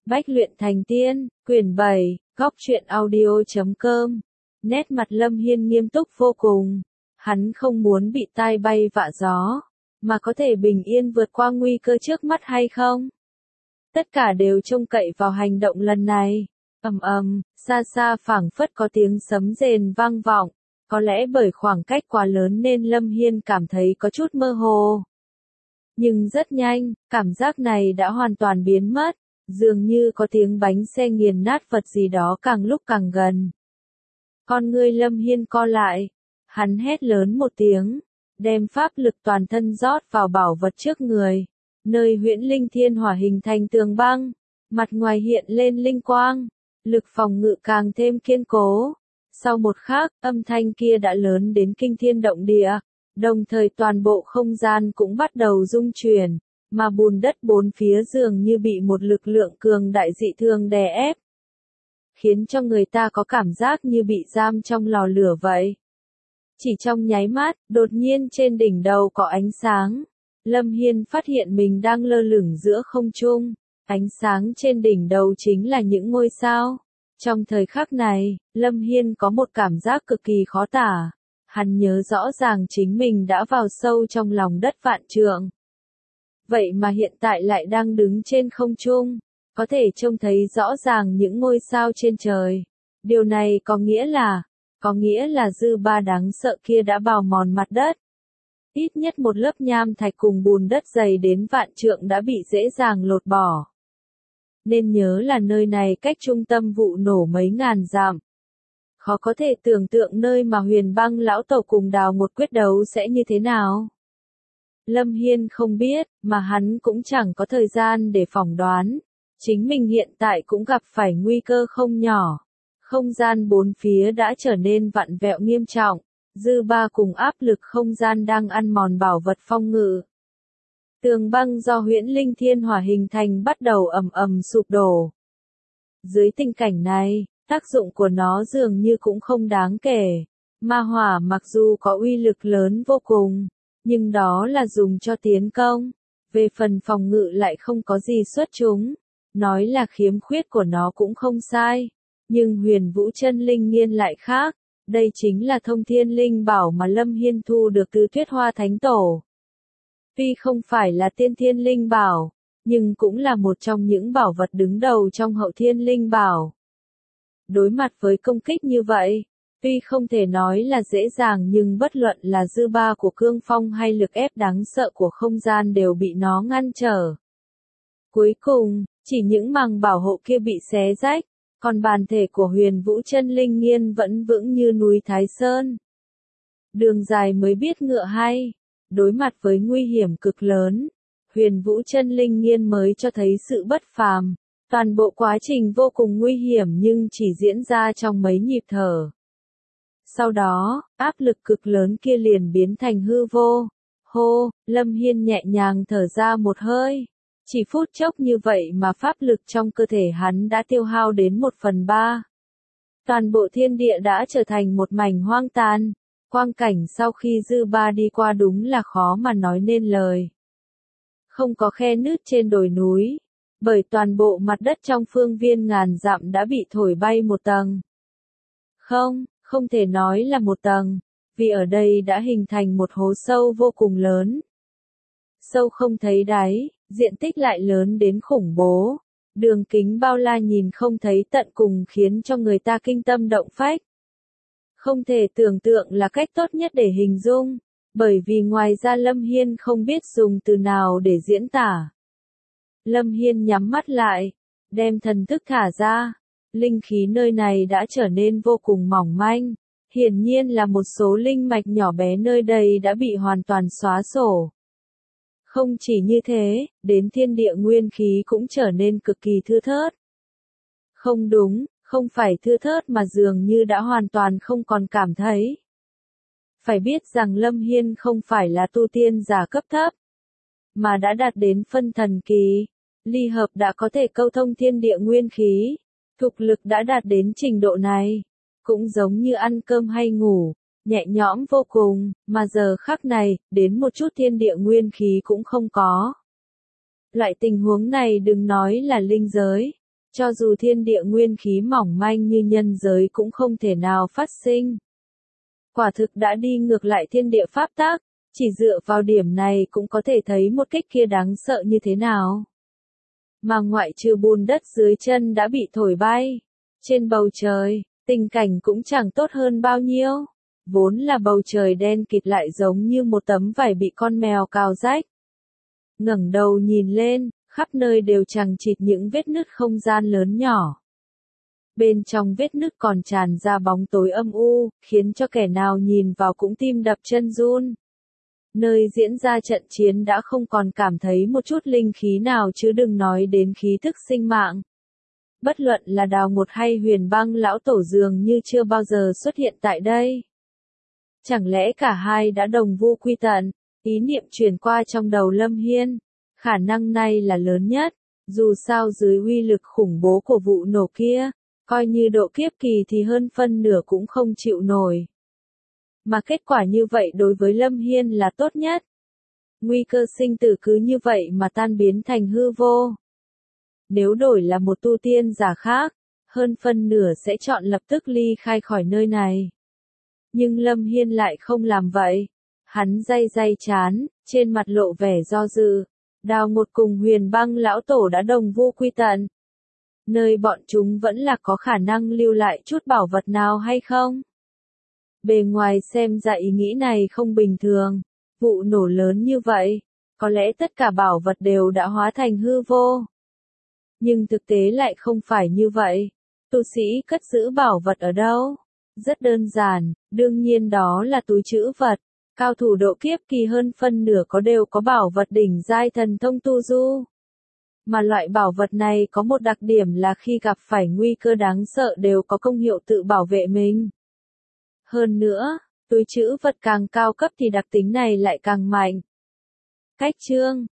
Bách luyện thành tiên, quyển 7, góc truyện audio.com. Nét mặt Lâm Hiên nghiêm túc vô cùng. Hắn không muốn bị tai bay vạ gió, mà có thể bình yên vượt qua nguy cơ trước mắt hay không? Tất cả đều trông cậy vào hành động lần này. Xa xa phảng phất có tiếng sấm rền vang vọng. Có lẽ bởi khoảng cách quá lớn nên Lâm Hiên cảm thấy có chút mơ hồ. Nhưng rất nhanh, cảm giác này đã hoàn toàn biến mất. Dường như có tiếng bánh xe nghiền nát vật gì đó càng lúc càng gần. Con ngươi Lâm Hiên co lại. Hắn hét lớn một tiếng, đem pháp lực toàn thân rót vào bảo vật trước người. Nơi huyễn linh thiên hỏa hình thành tường băng, mặt ngoài hiện lên linh quang, lực phòng ngự càng thêm kiên cố. Sau một khắc, âm thanh kia đã lớn đến kinh thiên động địa, đồng thời toàn bộ không gian cũng bắt đầu rung chuyển, mà bùn đất bốn phía dường như bị một lực lượng cường đại dị thường đè ép, khiến cho người ta có cảm giác như bị giam trong lò lửa vậy. Chỉ trong nháy mắt, đột nhiên trên đỉnh đầu có ánh sáng. Lâm Hiên phát hiện mình đang lơ lửng giữa không trung. Ánh sáng trên đỉnh đầu chính là những ngôi sao. Trong thời khắc này, Lâm Hiên có một cảm giác cực kỳ khó tả. Hắn nhớ rõ ràng chính mình đã vào sâu trong lòng đất vạn trượng. Vậy mà hiện tại lại đang đứng trên không trung, có thể trông thấy rõ ràng những ngôi sao trên trời. Điều này có nghĩa là dư ba đáng sợ kia đã bào mòn mặt đất. Ít nhất một lớp nham thạch cùng bùn đất dày đến vạn trượng đã bị dễ dàng lột bỏ. Nên nhớ là nơi này cách trung tâm vụ nổ mấy ngàn dặm. Khó có thể tưởng tượng nơi mà Huyền Băng lão tổ cùng Đào Một quyết đấu sẽ như thế nào. Lâm Hiên không biết, mà hắn cũng chẳng có thời gian để phỏng đoán. Chính mình hiện tại cũng gặp phải nguy cơ không nhỏ. Không gian bốn phía đã trở nên vặn vẹo nghiêm trọng. Dư ba cùng áp lực không gian đang ăn mòn bảo vật phong ngự. Tường băng do huyễn linh thiên hỏa hình thành bắt đầu ầm sụp đổ. Dưới tình cảnh này, tác dụng của nó dường như cũng không đáng kể. Ma hỏa mặc dù có uy lực lớn vô cùng, nhưng đó là dùng cho tiến công. Về phần phòng ngự lại không có gì xuất chúng. Nói là khiếm khuyết của nó cũng không sai. Nhưng Huyền Vũ Chân Linh Nghiên lại khác. Đây chính là thông thiên linh bảo mà Lâm Hiên thu được từ Tuyết Hoa Thánh Tổ. Tuy không phải là tiên thiên linh bảo, nhưng cũng là một trong những bảo vật đứng đầu trong hậu thiên linh bảo. Đối mặt với công kích như vậy, tuy không thể nói là dễ dàng nhưng bất luận là dư ba của cương phong hay lực ép đáng sợ của không gian đều bị nó ngăn trở. Cuối cùng, chỉ những màng bảo hộ kia bị xé rách. Còn bản thể của Huyền Vũ Chân Linh Nghiên vẫn vững như núi Thái Sơn. Đường dài mới biết ngựa hay. Đối mặt với nguy hiểm cực lớn, Huyền Vũ Chân Linh Nghiên mới cho thấy sự bất phàm. Toàn bộ quá trình vô cùng nguy hiểm nhưng chỉ diễn ra trong mấy nhịp thở. Sau đó, áp lực cực lớn kia liền biến thành hư vô. Hô, Lâm Hiên nhẹ nhàng thở ra một hơi. Chỉ phút chốc như vậy mà pháp lực trong cơ thể hắn đã tiêu hao đến 1/3. Toàn bộ thiên địa đã trở thành một mảnh hoang tàn. Quang cảnh sau khi dư ba đi qua đúng là khó mà nói nên lời. Không có khe nứt trên đồi núi, bởi toàn bộ mặt đất trong phương viên ngàn dặm đã bị thổi bay một tầng. Không thể nói là một tầng, vì ở đây đã hình thành một hố sâu vô cùng lớn. Sâu không thấy đáy. Diện tích lại lớn đến khủng bố, đường kính bao la nhìn không thấy tận cùng khiến cho người ta kinh tâm động phách. Không thể tưởng tượng là cách tốt nhất để hình dung, bởi vì ngoài ra Lâm Hiên không biết dùng từ nào để diễn tả. Lâm Hiên nhắm mắt lại, đem thần thức thả ra, linh khí nơi này đã trở nên vô cùng mỏng manh, hiển nhiên là một số linh mạch nhỏ bé nơi đây đã bị hoàn toàn xóa sổ. Không chỉ như thế, đến thiên địa nguyên khí cũng trở nên cực kỳ thưa thớt. Không đúng, không phải thưa thớt mà dường như đã hoàn toàn không còn cảm thấy. Phải biết rằng Lâm Hiên không phải là tu tiên giả cấp thấp, mà đã đạt đến phân thần kỳ. Ly hợp đã có thể câu thông thiên địa nguyên khí, thục lực đã đạt đến trình độ này. Cũng giống như ăn cơm hay ngủ. Nhẹ nhõm vô cùng, mà giờ khắc này, đến một chút thiên địa nguyên khí cũng không có. Loại tình huống này đừng nói là linh giới, Cho dù thiên địa nguyên khí mỏng manh như nhân giới cũng không thể nào phát sinh. Quả thực đã đi ngược lại thiên địa pháp tắc, chỉ dựa vào điểm này cũng có thể thấy một kích kia đáng sợ như thế nào. Mà ngoại trừ bùn đất dưới chân đã bị thổi bay, trên bầu trời, tình cảnh cũng chẳng tốt hơn bao nhiêu. Vốn là bầu trời đen kịt lại giống như một tấm vải bị con mèo cào rách. Ngẩng đầu nhìn lên, khắp nơi đều chằng chịt những vết nứt không gian lớn nhỏ. Bên trong vết nứt còn tràn ra bóng tối âm u, khiến cho kẻ nào nhìn vào cũng tim đập chân run. Nơi diễn ra trận chiến đã không còn cảm thấy một chút linh khí nào chứ đừng nói đến khí thức sinh mạng. Bất luận là Đào Một hay Huyền Băng lão tổ dường như chưa bao giờ xuất hiện tại đây. Chẳng lẽ cả hai đã đồng vu quy tận? Ý niệm truyền qua trong đầu Lâm Hiên. Khả năng này là lớn nhất, dù sao dưới uy lực khủng bố của vụ nổ kia, coi như độ kiếp kỳ thì hơn phân nửa cũng không chịu nổi. Mà kết quả như vậy đối với Lâm Hiên là tốt nhất. Nguy cơ sinh tử cứ như vậy mà tan biến thành hư vô. Nếu đổi là một tu tiên giả khác, hơn phân nửa sẽ chọn lập tức ly khai khỏi nơi này. Nhưng Lâm Hiên lại không làm vậy. Hắn day day chán, trên mặt lộ vẻ do dự. Đào Một cùng Huyền Băng lão tổ đã đồng vu quy tận. Nơi bọn chúng vẫn là có khả năng lưu lại chút bảo vật nào hay không? Bề ngoài xem ra ý nghĩ này không bình thường. Vụ nổ lớn như vậy, có lẽ tất cả bảo vật đều đã hóa thành hư vô. Nhưng thực tế lại không phải như vậy. Tu sĩ cất giữ bảo vật ở đâu? Rất đơn giản, đương nhiên đó là túi trữ vật. Cao thủ độ kiếp kỳ hơn phân nửa đều có bảo vật đỉnh giai thần thông tu du. Mà loại bảo vật này có một đặc điểm là khi gặp phải nguy cơ đáng sợ đều có công hiệu tự bảo vệ mình. Hơn nữa, túi trữ vật càng cao cấp thì đặc tính này lại càng mạnh. Cách chương